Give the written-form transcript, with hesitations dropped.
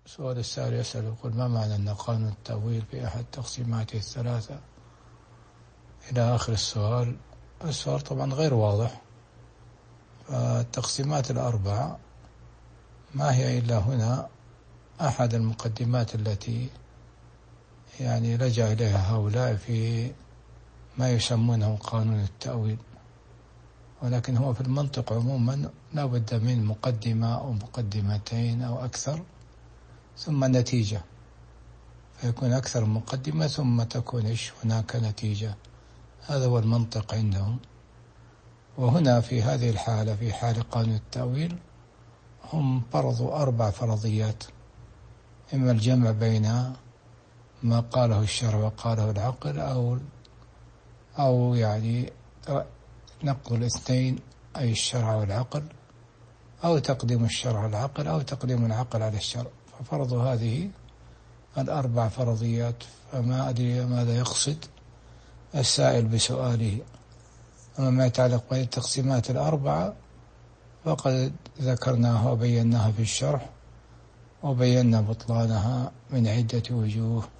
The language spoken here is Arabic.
السؤال السائل يسأل يقول: ما معنى أن قانون التأويل في أحد تقسيماته الثلاثة إلى آخر السؤال؟ السؤال طبعا غير واضح. فالتقسيمات الأربعة ما هي إلا هنا أحد المقدمات التي يعني لجأ إليها هؤلاء في ما يسمونه قانون التأويل، ولكن هو في المنطق عموما لا بد من مقدمة أو مقدمتين أو أكثر ثم نتيجة، فيكون أكثر مقدمة ثم تكون هناك نتيجة. هذا هو المنطق عندهم. وهنا في هذه الحالة، في حال قانون التأويل، هم فرضوا 4 فرضيات: إما الجمع بين ما قاله الشرع وقاله العقل، أو يعني نقض الاثنين أي الشرع والعقل، أو تقديم الشرع على العقل، أو تقديم العقل على الشرع. ففرضوا هذه 4 فرضيات. فما أدري ماذا يقصد السائل بسؤاله. أما ما يتعلق بالتقسيمات الأربعة فقد ذكرناها وبيناها في الشرح، وبينا بطلانها من عدة وجوه.